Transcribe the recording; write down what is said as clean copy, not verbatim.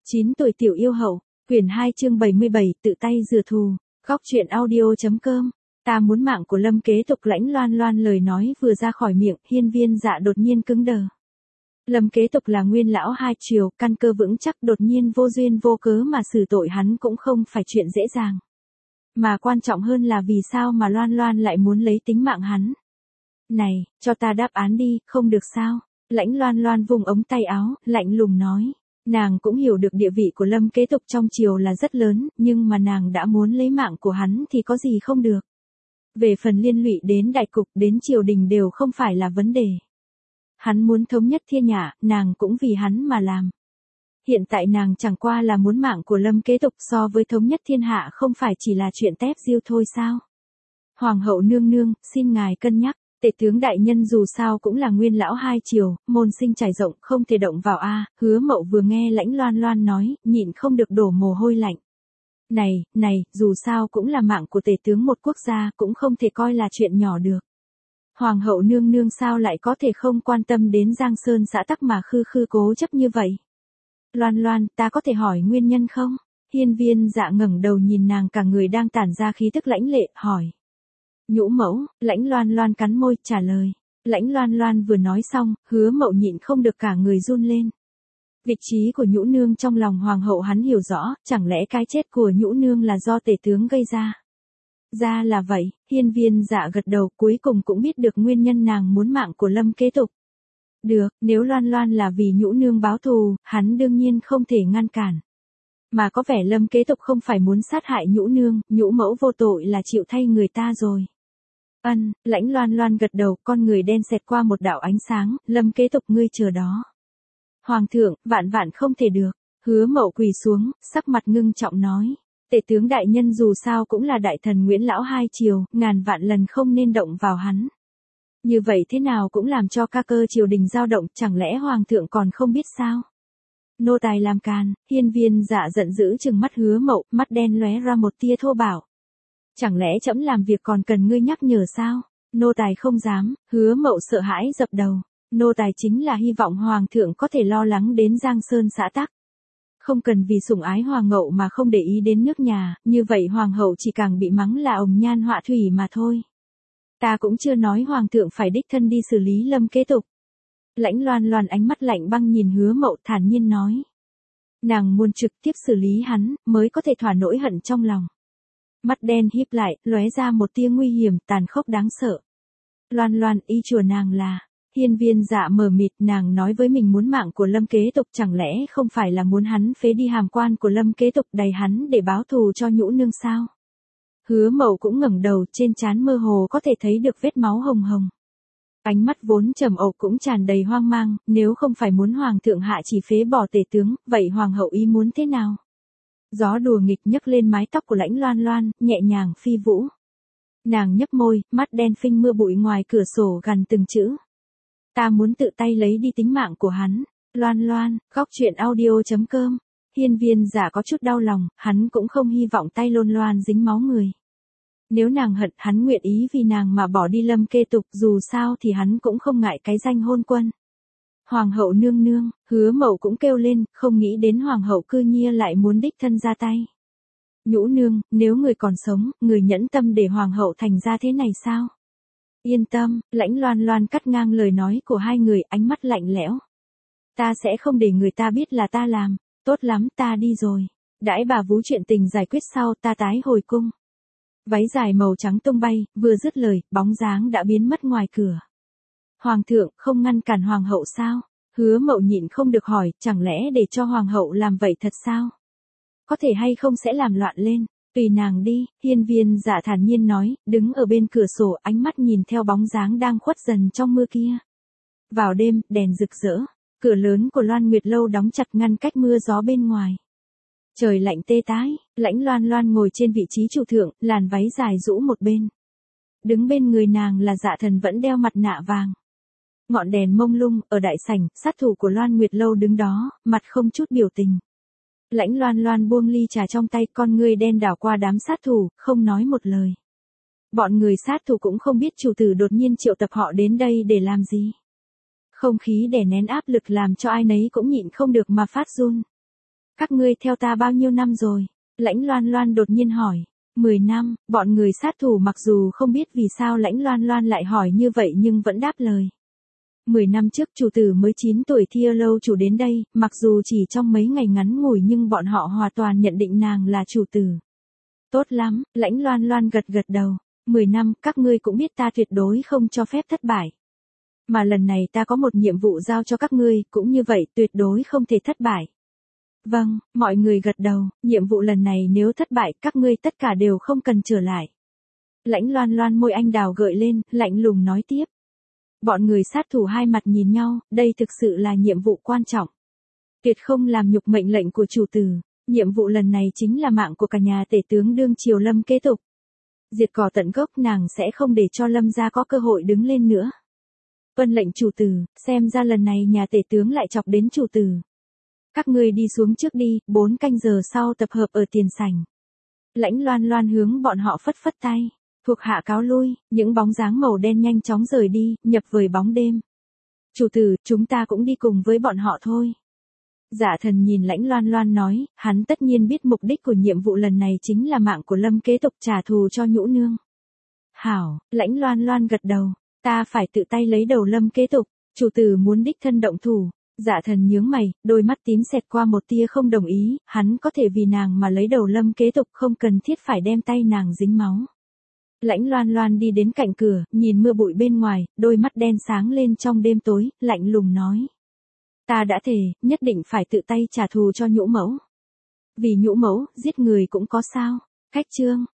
9 tuổi tiểu yêu hậu, quyển 2 chương 77, tự tay rửa thù, góc truyện audio.com. Ta muốn mạng của Lâm Kế Tục. Lãnh Loan Loan lời nói vừa ra khỏi miệng, Hiên Viên Dạ đột nhiên cứng đờ. Lâm Kế Tục là nguyên lão hai triều, căn cơ vững chắc, đột nhiên vô duyên vô cớ mà xử tội hắn cũng không phải chuyện dễ dàng. Mà quan trọng hơn là vì sao mà Loan Loan lại muốn lấy tính mạng hắn. Này, cho ta đáp án đi, không được sao? Lãnh Loan Loan vùng ống tay áo, lạnh lùng nói. Nàng cũng hiểu được địa vị của Lâm Kế Tục trong triều là rất lớn, nhưng mà nàng đã muốn lấy mạng của hắn thì có gì không được. Về phần liên lụy đến đại cục, đến triều đình đều không phải là vấn đề. Hắn muốn thống nhất thiên hạ, nàng cũng vì hắn mà làm. Hiện tại nàng chẳng qua là muốn mạng của Lâm Kế Tục, so với thống nhất thiên hạ không phải chỉ là chuyện tép diêu thôi sao? Hoàng hậu nương nương, xin ngài cân nhắc. Tể tướng đại nhân dù sao cũng là nguyên lão hai triều, môn sinh trải rộng, không thể động vào a. Hứa Mậu vừa nghe Lãnh Loan Loan nói, nhịn không được đổ mồ hôi lạnh. Này, dù sao cũng là mạng của tể tướng một quốc gia, cũng không thể coi là chuyện nhỏ được. Hoàng hậu nương nương sao lại có thể không quan tâm đến Giang Sơn xã tắc mà khư cố chấp như vậy? Loan Loan, ta có thể hỏi nguyên nhân không? Hiên Viên Dạ ngẩng đầu nhìn nàng, cả người đang tản ra khí tức lãnh lệ, hỏi. Nhũ mẫu, Lãnh Loan Loan cắn môi, trả lời. Lãnh Loan Loan vừa nói xong, Hứa Mậu nhịn không được cả người run lên. Vị trí của nhũ nương trong lòng hoàng hậu hắn hiểu rõ, chẳng lẽ cái chết của nhũ nương là do tể tướng gây ra? Ra là vậy, Hiên Viên Dạ gật đầu, cuối cùng cũng biết được nguyên nhân nàng muốn mạng của Lâm Kế Tục. Được, nếu Loan Loan là vì nhũ nương báo thù, hắn đương nhiên không thể ngăn cản. Mà có vẻ Lâm Kế Tục không phải muốn sát hại nhũ nương, nhũ mẫu vô tội là chịu thay người ta rồi. Lãnh Loan Loan gật đầu, con người đen xẹt qua một đạo ánh sáng, Lâm Kế Tục ngươi chờ đó. Hoàng thượng, vạn vạn không thể được. Hứa Mậu quỳ xuống, sắc mặt ngưng trọng nói. Tể tướng đại nhân dù sao cũng là đại thần Nguyễn lão hai triều, ngàn vạn lần không nên động vào hắn. Như vậy thế nào cũng làm cho ca cơ triều đình dao động, chẳng lẽ hoàng thượng còn không biết sao? Nô tài làm càn. Hiên Viên Dạ giận dữ trừng mắt Hứa Mậu, mắt đen lóe ra một tia thô bạo. Chẳng lẽ trẫm làm việc còn cần ngươi nhắc nhở sao? Nô tài không dám. Hứa Mậu sợ hãi dập đầu. Nô tài chính là hy vọng hoàng thượng có thể lo lắng đến Giang Sơn xã tắc. Không cần vì sủng ái hoàng hậu mà không để ý đến nước nhà, như vậy hoàng hậu chỉ càng bị mắng là ồng nhan họa thủy mà thôi. Ta cũng chưa nói hoàng thượng phải đích thân đi xử lý Lâm Kế Tục. Lãnh Loan Loan ánh mắt lạnh băng nhìn Hứa Mậu, thản nhiên nói. Nàng muốn trực tiếp xử lý hắn, mới có thể thỏa nỗi hận trong lòng. Mắt đen híp lại, lóe ra một tia nguy hiểm, tàn khốc đáng sợ. Loan Loan, ý chùa nàng là. Hiên Viên Dạ mờ mịt, nàng nói với mình muốn mạng của Lâm Kế Tục, chẳng lẽ không phải là muốn hắn phế đi hàm quan của Lâm Kế Tục đày hắn để báo thù cho nhũ nương sao? Hứa Mậu cũng ngẩng đầu, trên trán mơ hồ có thể thấy được vết máu hồng hồng. Ánh mắt vốn trầm ộc cũng tràn đầy hoang mang, nếu không phải muốn hoàng thượng hạ chỉ phế bỏ tể tướng, vậy hoàng hậu ý muốn thế nào? Gió đùa nghịch nhấc lên mái tóc của Lãnh Loan Loan, nhẹ nhàng phi vũ. Nàng nhấp môi, mắt đen phinh mưa bụi ngoài cửa sổ gằn từng chữ. Ta muốn tự tay lấy đi tính mạng của hắn. Loan Loan, góc truyện audio.com. Hiên Viên Dạ có chút đau lòng, hắn cũng không hy vọng tay Loan Loan dính máu người. Nếu nàng hận, hắn nguyện ý vì nàng mà bỏ đi Lâm Kế Tục, dù sao thì hắn cũng không ngại cái danh hôn quân. Hoàng hậu nương nương, Hứa Mậu cũng kêu lên, không nghĩ đến hoàng hậu cư nhiên lại muốn đích thân ra tay. Nhũ nương, nếu người còn sống, người nhẫn tâm để hoàng hậu thành ra thế này sao? Yên tâm, Lãnh Loan Loan cắt ngang lời nói của hai người, ánh mắt lạnh lẽo. Ta sẽ không để người ta biết là ta làm. Tốt lắm, ta đi rồi. Đãi bà vú chuyện tình giải quyết sau, ta tái hồi cung. Váy dài màu trắng tung bay, vừa dứt lời, bóng dáng đã biến mất ngoài cửa. Hoàng thượng, không ngăn cản hoàng hậu sao? Hứa Mậu nhịn không được hỏi, chẳng lẽ để cho hoàng hậu làm vậy thật sao? Có thể hay không sẽ làm loạn lên. Tùy nàng đi, Hiên Viên Dạ thản nhiên nói, đứng ở bên cửa sổ, ánh mắt nhìn theo bóng dáng đang khuất dần trong mưa kia. Vào đêm, đèn rực rỡ, cửa lớn của Loan Nguyệt Lâu đóng chặt ngăn cách mưa gió bên ngoài. Trời lạnh tê tái, Lãnh Loan Loan ngồi trên vị trí chủ thượng, làn váy dài rũ một bên. Đứng bên người nàng là Dạ Thần vẫn đeo mặt nạ vàng. Ngọn đèn mông lung, ở đại sảnh, sát thủ của Loan Nguyệt Lâu đứng đó, mặt không chút biểu tình. Lãnh Loan Loan buông ly trà trong tay, con ngươi đen đảo qua đám sát thủ, không nói một lời. Bọn người sát thủ cũng không biết chủ tử đột nhiên triệu tập họ đến đây để làm gì. Không khí đè nén áp lực làm cho ai nấy cũng nhịn không được mà phát run. Các ngươi theo ta bao nhiêu năm rồi? Lãnh Loan Loan đột nhiên hỏi. 10 năm, bọn người sát thủ mặc dù không biết vì sao Lãnh Loan Loan lại hỏi như vậy nhưng vẫn đáp lời. 10 năm trước chủ tử mới 9 tuổi Thia Lâu chủ đến đây, mặc dù chỉ trong mấy ngày ngắn ngủi nhưng bọn họ hoàn toàn nhận định nàng là chủ tử. Tốt lắm, Lãnh Loan Loan gật gật đầu. 10 năm, các ngươi cũng biết ta tuyệt đối không cho phép thất bại. Mà lần này ta có một nhiệm vụ giao cho các ngươi, cũng như vậy tuyệt đối không thể thất bại. Vâng, mọi người gật đầu, nhiệm vụ lần này nếu thất bại các ngươi tất cả đều không cần trở lại. Lãnh Loan Loan môi anh đào gợi lên, lạnh lùng nói tiếp. Bọn người sát thủ hai mặt nhìn nhau, đây thực sự là nhiệm vụ quan trọng. Tuyệt không làm nhục mệnh lệnh của chủ tử, nhiệm vụ lần này chính là mạng của cả nhà tể tướng đương triều Lâm kế tục. Diệt cỏ tận gốc nàng sẽ không để cho Lâm gia có cơ hội đứng lên nữa. Vân lệnh chủ tử, xem ra lần này nhà tể tướng lại chọc đến chủ tử. Các ngươi đi xuống trước đi, 4 canh giờ sau tập hợp ở tiền sảnh. Lãnh Loan Loan hướng bọn họ phất phất tay. Thuộc hạ cáo lui, những bóng dáng màu đen nhanh chóng rời đi, nhập với bóng đêm. Chủ tử, chúng ta cũng đi cùng với bọn họ thôi. Dạ Thần nhìn Lãnh Loan Loan nói, hắn tất nhiên biết mục đích của nhiệm vụ lần này chính là mạng của Lâm kế tục trả thù cho Nhũ Nương. Hảo, Lãnh Loan Loan gật đầu, ta phải tự tay lấy đầu Lâm kế tục, chủ tử muốn đích thân động thủ. Dạ Thần nhướng mày, đôi mắt tím xẹt qua một tia không đồng ý, hắn có thể vì nàng mà lấy đầu Lâm kế tục không cần thiết phải đem tay nàng dính máu. Lãnh Loan Loan đi đến cạnh cửa, nhìn mưa bụi bên ngoài, đôi mắt đen sáng lên trong đêm tối, lạnh lùng nói. Ta đã thề, nhất định phải tự tay trả thù cho Nhũ mẫu. Vì Nhũ mẫu, giết người cũng có sao. Khách chương.